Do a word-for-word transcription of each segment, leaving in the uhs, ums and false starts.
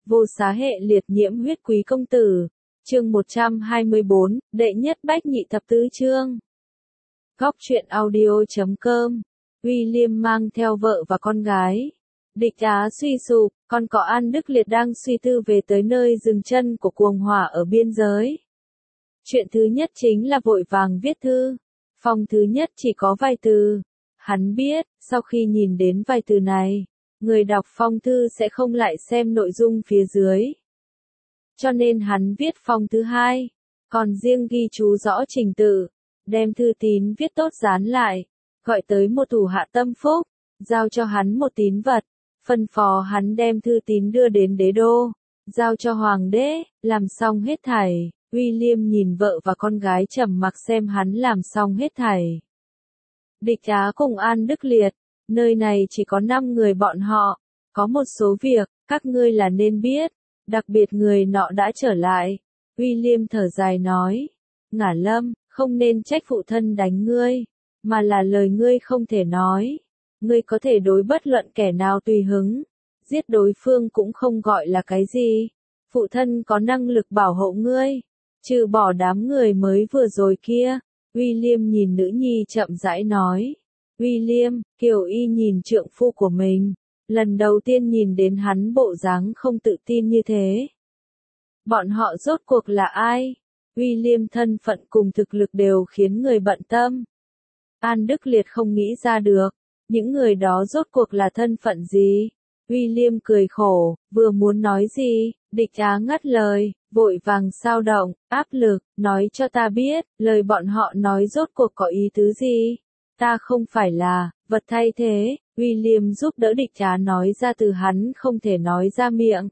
Vô xá hệ liệt nhiễm huyết quý công tử. Chương một trăm hai mươi bốn, đệ nhất bách nhị thập tứ chương. Góc truyện audio.com. William mang theo vợ và con gái. Địch Á suy sụp, còn có An Đức Liệt đang suy tư về tới nơi dừng chân của cuồng hỏa ở biên giới. Chuyện thứ nhất chính là vội vàng viết thư. Phong thứ nhất chỉ có vài từ. Hắn biết, sau khi nhìn đến vài từ này, người đọc phong thư sẽ không lại xem nội dung phía dưới. Cho nên hắn viết phong thứ hai, còn riêng ghi chú rõ trình tự, đem thư tín viết tốt dán lại, gọi tới một thủ hạ tâm phúc, giao cho hắn một tín vật, phân phó hắn đem thư tín đưa đến đế đô, giao cho hoàng đế, làm xong hết thảy. William nhìn vợ và con gái trầm mặc xem hắn làm xong hết thảy. Địch Á cùng An Đức Liệt, nơi này chỉ có năm người bọn họ, có một số việc, các ngươi là nên biết, đặc biệt người nọ đã trở lại. William thở dài nói, Ngả Lâm, không nên trách phụ thân đánh ngươi, mà là lời ngươi không thể nói. Ngươi có thể đối bất luận kẻ nào tùy hứng, giết đối phương cũng không gọi là cái gì. Phụ thân có năng lực bảo hộ ngươi, trừ bỏ đám người mới vừa rồi kia. William nhìn nữ nhi chậm rãi nói. William, Kiều Y nhìn trượng phu của mình, lần đầu tiên nhìn đến hắn bộ dáng không tự tin như thế. Bọn họ rốt cuộc là ai? William thân phận cùng thực lực đều khiến người bận tâm. An Đức Liệt không nghĩ ra được, những người đó rốt cuộc là thân phận gì? William cười khổ, vừa muốn nói gì, Địch Á ngắt lời, vội vàng sao động, áp lực, nói cho ta biết, lời bọn họ nói rốt cuộc có ý tứ gì? Ta không phải là vật thay thế. William giúp đỡ Địch Á nói ra từ hắn không thể nói ra miệng.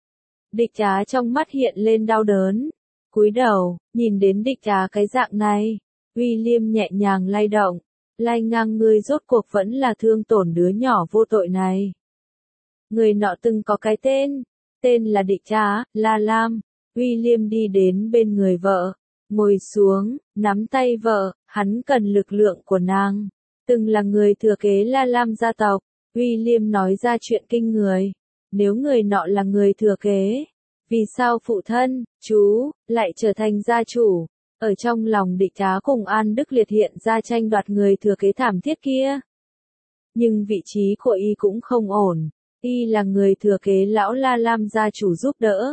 Địch Á trong mắt hiện lên đau đớn, cúi đầu, nhìn đến Địch Á cái dạng này, William nhẹ nhàng lay động, lay ngang ngươi rốt cuộc vẫn là thương tổn đứa nhỏ vô tội này. Người nọ từng có cái tên, tên là Địch Á, La Lam. William đi đến bên người vợ, ngồi xuống, nắm tay vợ, hắn cần lực lượng của nàng. Từng là người thừa kế La Lam gia tộc, William nói ra chuyện kinh người. Nếu người nọ là người thừa kế, vì sao phụ thân, chú, lại trở thành gia chủ? Ở trong lòng Địch Á cùng An Đức Liệt hiện ra tranh đoạt người thừa kế thảm thiết kia. Nhưng vị trí của y cũng không ổn, y là người thừa kế lão La Lam gia chủ giúp đỡ.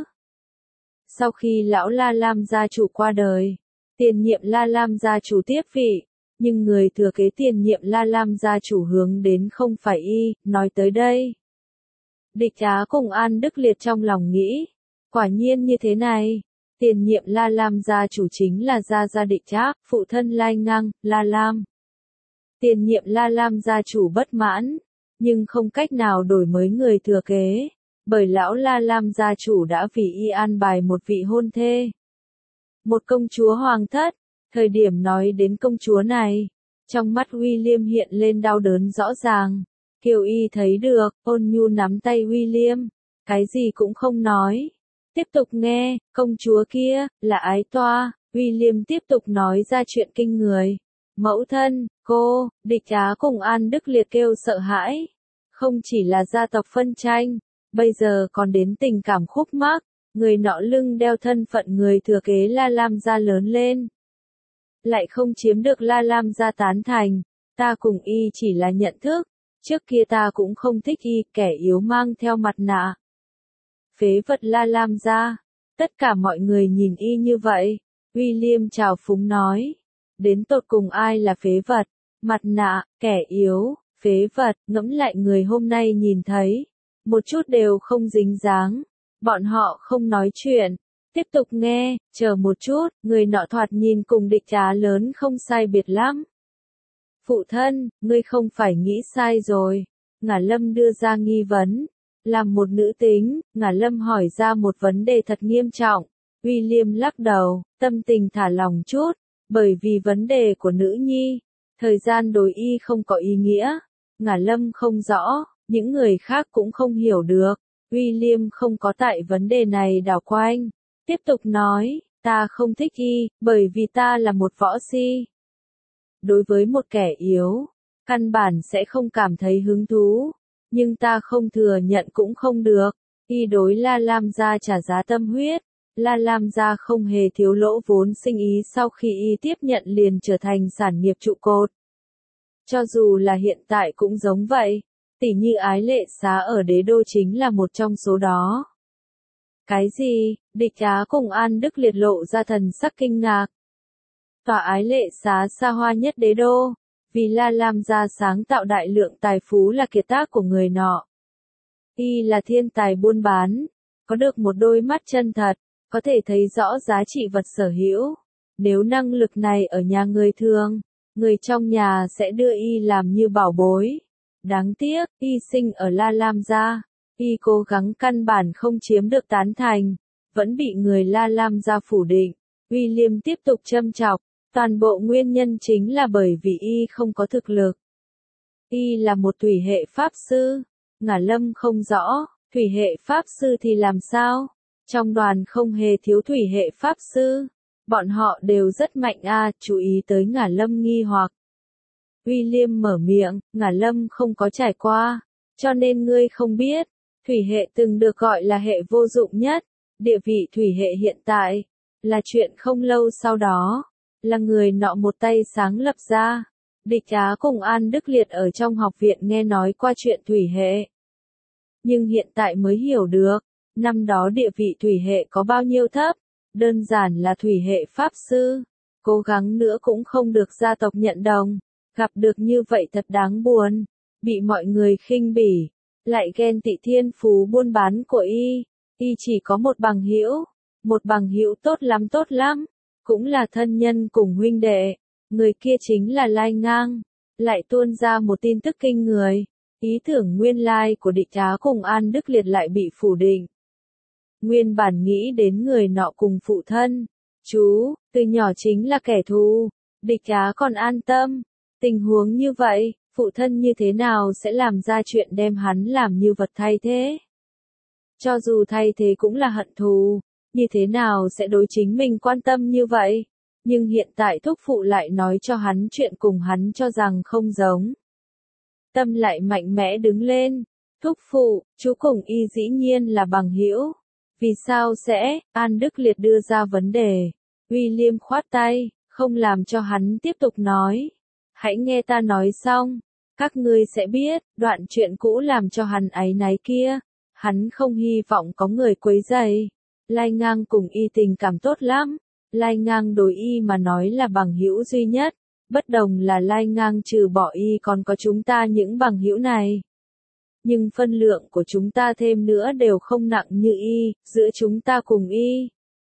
Sau khi lão La Lam gia chủ qua đời, tiền nhiệm La Lam gia chủ tiếp vị, nhưng người thừa kế tiền nhiệm La Lam gia chủ hướng đến không phải y. Nói tới đây, Địch Á cùng An Đức Liệt trong lòng nghĩ, quả nhiên như thế này, tiền nhiệm La Lam gia chủ chính là Gia Gia Địch Trác, phụ thân Lai Ngang, La Lam. Tiền nhiệm La Lam gia chủ bất mãn, nhưng không cách nào đổi mới người thừa kế, bởi lão La Lam gia chủ đã vì y an bài một vị hôn thê. Một công chúa hoàng thất. Thời điểm nói đến công chúa này, trong mắt William hiện lên đau đớn rõ ràng. Kiều Y thấy được, ôn nhu nắm tay William, cái gì cũng không nói. Tiếp tục nghe, công chúa kia, là Ái Toa. William tiếp tục nói ra chuyện kinh người. Mẫu thân, cô, Địch Á cùng An Đức Liệt kêu sợ hãi. Không chỉ là gia tộc phân tranh, bây giờ còn đến tình cảm khúc mắc. Người nọ lưng đeo thân phận người thừa kế La Lam gia lớn lên, lại không chiếm được La Lam gia tán thành. Ta cùng y chỉ là nhận thức, trước kia ta cũng không thích y, kẻ yếu mang theo mặt nạ. Phế vật La Lam gia. Tất cả mọi người nhìn y như vậy. William trào phúng nói, đến tột cùng ai là phế vật? Mặt nạ, kẻ yếu, phế vật, ngẫm lại người hôm nay nhìn thấy, một chút đều không dính dáng. Bọn họ không nói chuyện. Tiếp tục nghe, chờ một chút, người nọ thoạt nhìn cùng Địch Á lớn không sai biệt lắm. Phụ thân, ngươi không phải nghĩ sai rồi. Ngả Lâm đưa ra nghi vấn. Làm một nữ tính, Ngả Lâm hỏi ra một vấn đề thật nghiêm trọng. William lắc đầu, tâm tình thả lòng chút, bởi vì vấn đề của nữ nhi, thời gian đối y không có ý nghĩa. Ngả Lâm không rõ, những người khác cũng không hiểu được. William không có tại vấn đề này đảo quanh. Tiếp tục nói, ta không thích y, bởi vì ta là một võ si. Đối với một kẻ yếu, căn bản sẽ không cảm thấy hứng thú, nhưng ta không thừa nhận cũng không được. Y đối La Lam gia trả giá tâm huyết, La Lam gia không hề thiếu lỗ vốn sinh ý sau khi Y tiếp nhận liền trở thành sản nghiệp trụ cột. Cho dù là hiện tại cũng giống vậy, tỷ như Ái Lệ Xá ở Đế Đô chính là một trong số đó. Cái gì? Địch Á cùng An Đức Liệt lộ ra thần sắc kinh ngạc. Tòa Ái Lệ Xá xa hoa nhất Đế Đô, vì La Lam gia sáng tạo đại lượng tài phú là kiệt tác của người nọ. Y là thiên tài buôn bán, có được một đôi mắt chân thật, có thể thấy rõ giá trị vật sở hữu. Nếu năng lực này ở nhà người thường, người trong nhà sẽ đưa Y làm như bảo bối. Đáng tiếc, Y sinh ở La Lam gia, Y cố gắng căn bản không chiếm được tán thành, vẫn bị người La Lam gia phủ định. William tiếp tục châm chọc, toàn bộ nguyên nhân chính là bởi vì Y không có thực lực. Y là một thủy hệ pháp sư. Ngả Lâm không rõ, thủy hệ pháp sư thì làm sao? Trong đoàn không hề thiếu thủy hệ pháp sư. Bọn họ đều rất mạnh a, à, chú ý tới Ngả Lâm nghi hoặc. William mở miệng, Ngả Lâm không có trải qua, cho nên ngươi không biết. Thủy hệ từng được gọi là hệ vô dụng nhất, địa vị thủy hệ hiện tại, là chuyện không lâu sau đó, là người nọ một tay sáng lập ra. Địch Á cùng An Đức Liệt ở trong học viện nghe nói qua chuyện thủy hệ. Nhưng hiện tại mới hiểu được, năm đó địa vị thủy hệ có bao nhiêu thấp, đơn giản là thủy hệ pháp sư, cố gắng nữa cũng không được gia tộc nhận đồng, gặp được như vậy thật đáng buồn, bị mọi người khinh bỉ, lại ghen tị thiên phú buôn bán của Y, Y chỉ có một bằng hữu, một bằng hữu tốt lắm tốt lắm, cũng là thân nhân cùng huynh đệ, người kia chính là Lai Ngang, lại tuôn ra một tin tức kinh người. Ý tưởng nguyên lai của Địch Á cùng An Đức Liệt lại bị phủ định. Nguyên bản nghĩ đến người nọ cùng phụ thân. Chú, từ nhỏ chính là kẻ thù. Địch Á còn an tâm. Tình huống như vậy, phụ thân như thế nào sẽ làm ra chuyện đem hắn làm như vật thay thế? Cho dù thay thế cũng là hận thù, như thế nào sẽ đối chính mình quan tâm như vậy? Nhưng hiện tại thúc phụ lại nói cho hắn chuyện cùng hắn cho rằng không giống. Tâm lại mạnh mẽ đứng lên. Thúc phụ, chú cùng Y dĩ nhiên là bằng hữu. Vì sao sẽ? An Đức Liệt đưa ra vấn đề. William khoát tay, không làm cho hắn tiếp tục nói. Hãy nghe ta nói xong. Các ngươi sẽ biết, đoạn chuyện cũ làm cho hắn áy náy kia. Hắn không hy vọng có người quấy rầy. Lai Ngang cùng Y tình cảm tốt lắm. Lai Ngang đối Y mà nói là bằng hữu duy nhất. Bất đồng là Lai Ngang trừ bỏ Y còn có chúng ta những bằng hữu này. Nhưng phân lượng của chúng ta thêm nữa đều không nặng như Y, giữa chúng ta cùng Y.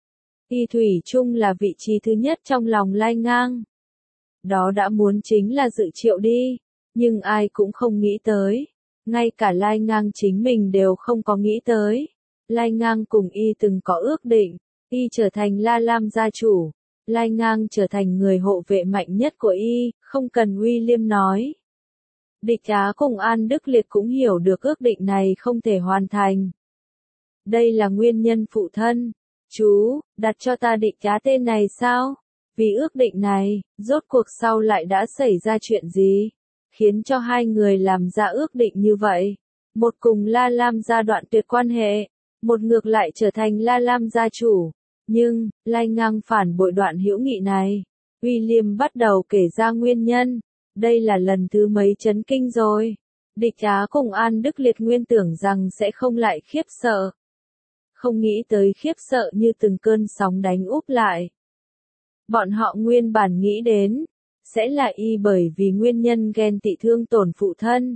Y thủy chung là vị trí thứ nhất trong lòng Lai Ngang. Đó đã muốn chính là Dự Triệu đi, nhưng ai cũng không nghĩ tới. Ngay cả Lai Ngang chính mình đều không có nghĩ tới. Lai Ngang cùng Y từng có ước định, Y trở thành La Lam gia chủ. Lai Ngang trở thành người hộ vệ mạnh nhất của Y, không cần William nói. Địch Á cùng An Đức Liệt cũng hiểu được ước định này không thể hoàn thành. Đây là nguyên nhân phụ thân. Chú, đặt cho ta Địch Á tên này sao? Vì ước định này, rốt cuộc sau lại đã xảy ra chuyện gì? Khiến cho hai người làm ra ước định như vậy. Một cùng La Lam gia đoạn tuyệt quan hệ, một ngược lại trở thành La Lam gia chủ. Nhưng, Lai Ngang phản bội đoạn hữu nghị này. William bắt đầu kể ra nguyên nhân. Đây là lần thứ mấy chấn kinh rồi. Địch Á cùng An Đức Liệt nguyên tưởng rằng sẽ không lại khiếp sợ. Không nghĩ tới khiếp sợ như từng cơn sóng đánh úp lại. Bọn họ nguyên bản nghĩ đến, sẽ là Y bởi vì nguyên nhân ghen tị thương tổn phụ thân.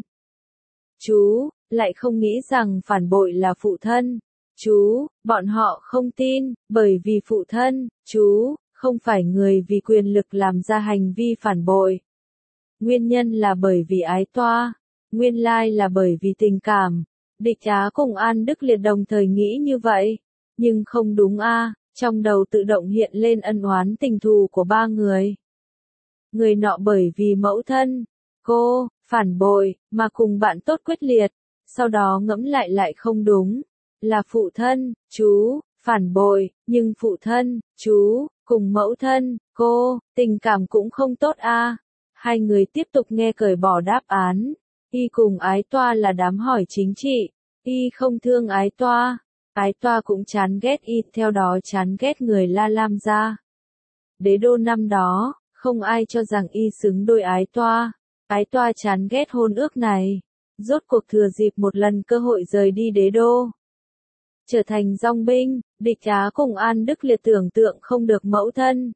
Chú, lại không nghĩ rằng phản bội là phụ thân. Chú, bọn họ không tin, bởi vì phụ thân, chú, không phải người vì quyền lực làm ra hành vi phản bội. Nguyên nhân là bởi vì ái toa, nguyên lai là bởi vì tình cảm. Địch Á cùng An Đức Liệt đồng thời nghĩ như vậy, nhưng không đúng a, à, trong đầu tự động hiện lên ân oán tình thù của ba người. Người nọ bởi vì mẫu thân, cô, phản bội, mà cùng bạn tốt quyết liệt, sau đó ngẫm lại lại không đúng, là phụ thân, chú, phản bội, nhưng phụ thân, chú, cùng mẫu thân, cô, tình cảm cũng không tốt a. À. Hai người tiếp tục nghe cởi bỏ đáp án. Y cùng ái toa là đám hỏi chính trị. Y không thương ái toa, ái toa cũng chán ghét y, theo đó chán ghét người La Lam gia. Đế đô năm đó, không ai cho rằng y xứng đôi ái toa, ái toa chán ghét hôn ước này, rốt cuộc thừa dịp một lần cơ hội rời đi đế đô. Trở thành dòng binh, địch Á cùng An Đức Liệt tưởng tượng không được mẫu thân.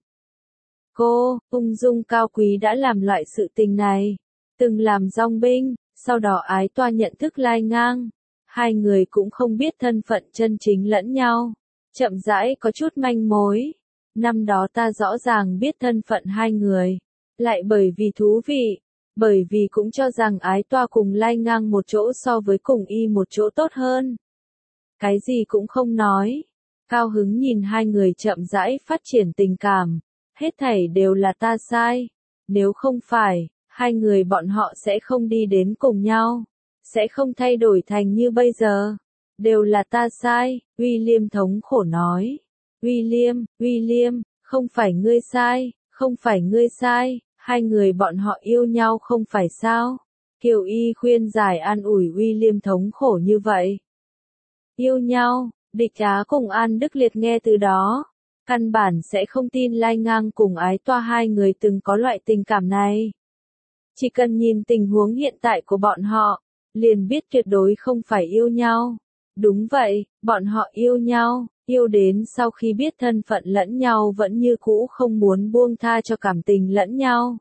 Cô, ung dung cao quý đã làm loại sự tình này, từng làm dòng binh, sau đó ái toa nhận thức Lai Ngang. Hai người cũng không biết thân phận chân chính lẫn nhau, chậm rãi có chút manh mối. Năm đó ta rõ ràng biết thân phận hai người, lại bởi vì thú vị, bởi vì cũng cho rằng ái toa cùng Lai Ngang một chỗ so với cùng y một chỗ tốt hơn. Cái gì cũng không nói, cao hứng nhìn hai người chậm rãi phát triển tình cảm, hết thảy đều là ta sai, nếu không phải, hai người bọn họ sẽ không đi đến cùng nhau, sẽ không thay đổi thành như bây giờ, đều là ta sai, William thống khổ nói. William, William, không phải ngươi sai, không phải ngươi sai, hai người bọn họ yêu nhau không phải sao? Kiều Y khuyên giải an ủi William thống khổ như vậy. Yêu nhau, địch Á cùng An Đức Liệt nghe từ đó, căn bản sẽ không tin Lai Ngang cùng ái toa hai người từng có loại tình cảm này. Chỉ cần nhìn tình huống hiện tại của bọn họ, liền biết tuyệt đối không phải yêu nhau. Đúng vậy, bọn họ yêu nhau, yêu đến sau khi biết thân phận lẫn nhau vẫn như cũ không muốn buông tha cho cảm tình lẫn nhau.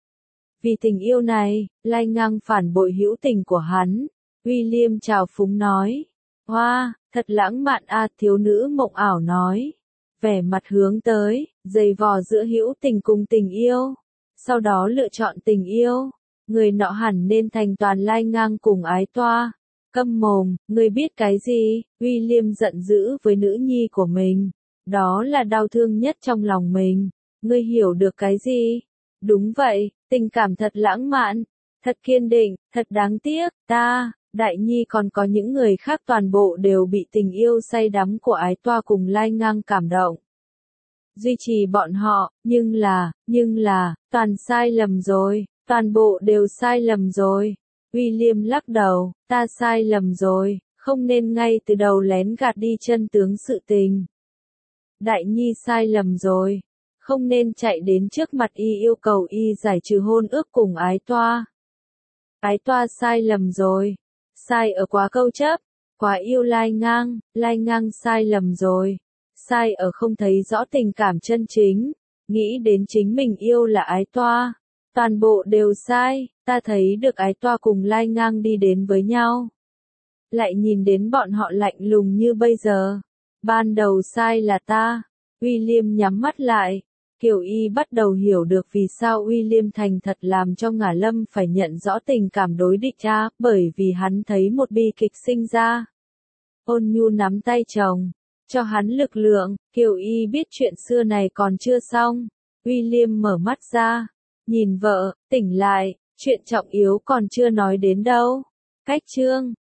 Vì tình yêu này, Lai Ngang phản bội hữu tình của hắn. William chào phúng nói. Hoa, wow, thật lãng mạn a, thiếu nữ mộng ảo nói. Vẻ mặt hướng tới, dày vò giữa hữu tình cùng tình yêu. Sau đó lựa chọn tình yêu. Người nọ hẳn nên thành toàn Lai Ngang cùng ái toa. Câm mồm, ngươi biết cái gì? William giận dữ với nữ nhi của mình. Đó là đau thương nhất trong lòng mình. Ngươi hiểu được cái gì? Đúng vậy, tình cảm thật lãng mạn, thật kiên định, thật đáng tiếc, ta, Đại Nhi còn có những người khác toàn bộ đều bị tình yêu say đắm của ái toa cùng Lai Ngang cảm động. Duy trì bọn họ, nhưng là, nhưng là, toàn sai lầm rồi, toàn bộ đều sai lầm rồi. William lắc đầu, ta sai lầm rồi, không nên ngay từ đầu lén gạt đi chân tướng sự tình. Đại Nhi sai lầm rồi, không nên chạy đến trước mặt y yêu cầu y giải trừ hôn ước cùng ái toa. Ái toa sai lầm rồi, sai ở quá câu chấp, quá yêu Lai Ngang, Lai Ngang sai lầm rồi, sai ở không thấy rõ tình cảm chân chính, nghĩ đến chính mình yêu là ái toa. Toàn bộ đều sai, ta thấy được ái toa cùng Lai Ngang đi đến với nhau. Lại nhìn đến bọn họ lạnh lùng như bây giờ. Ban đầu sai là ta. William nhắm mắt lại. Kiều Y bắt đầu hiểu được vì sao William thành thật làm cho Ngả Lâm phải nhận rõ tình cảm đối địch cha, bởi vì hắn thấy một bi kịch sinh ra. Ôn nhu nắm tay chồng, cho hắn lực lượng. Kiều Y biết chuyện xưa này còn chưa xong. William mở mắt ra. Nhìn vợ, tỉnh lại, chuyện trọng yếu còn chưa nói đến đâu. Cách chương